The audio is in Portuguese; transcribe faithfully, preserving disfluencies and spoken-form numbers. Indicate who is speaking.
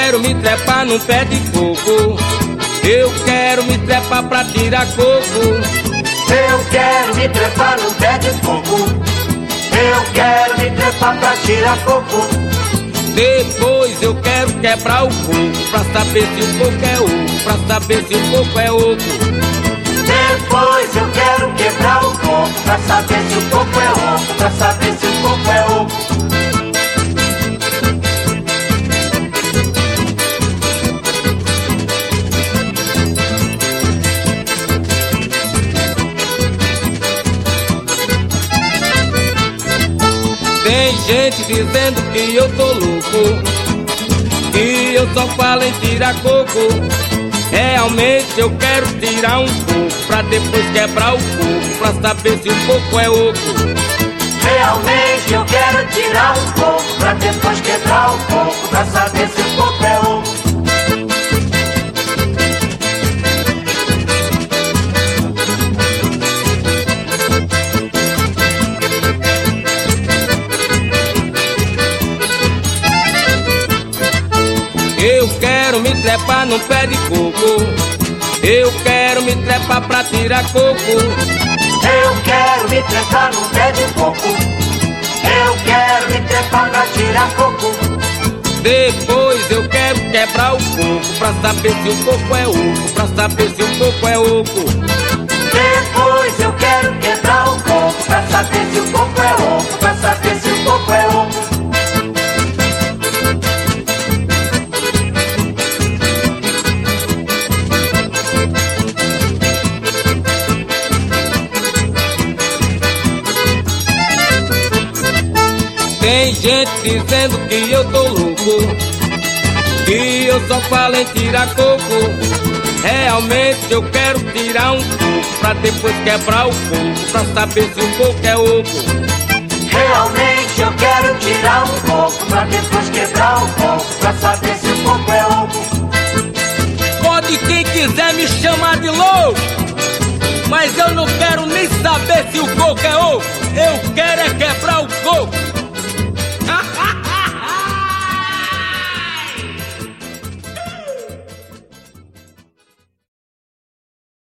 Speaker 1: quero me trepar num pé de coco. Eu quero me trepar pra tirar coco.
Speaker 2: Eu quero me trepar num pé de coco. Eu quero me trepar pra tirar coco.
Speaker 1: Depois eu quero quebrar o coco pra saber se o coco é oco, pra saber se o coco é oco.
Speaker 2: Depois eu quero quebrar o coco pra saber se o coco é oco, pra saber se o coco é oco.
Speaker 1: Tem gente dizendo que eu tô louco, que eu só falo em tirar coco. Realmente eu quero tirar um coco pra depois quebrar o coco, pra saber se o coco é oco.
Speaker 2: Realmente eu quero tirar um coco pra depois quebrar o coco, pra saber se o coco é oco.
Speaker 1: Eu quero me trepar num pé de coco. Eu quero me trepar pra tirar coco.
Speaker 2: Eu quero me trepar num pé de coco. Eu quero me trepar pra tirar coco.
Speaker 1: Depois eu quero quebrar o coco pra saber se o coco é oco, pra saber se o coco é oco.
Speaker 2: Depois eu quero quebrar o coco pra saber se o coco é oco, pra saber se o coco é oco.
Speaker 1: Tem gente dizendo que eu tô louco, que eu só falo em tirar coco. Realmente eu quero tirar um coco pra depois quebrar o coco, pra saber se o coco é oco.
Speaker 2: Realmente eu quero tirar um coco pra depois quebrar o coco, pra saber se o coco é oco.
Speaker 1: Pode quem quiser me chamar de louco, mas eu não quero nem saber se o coco é oco. Eu quero é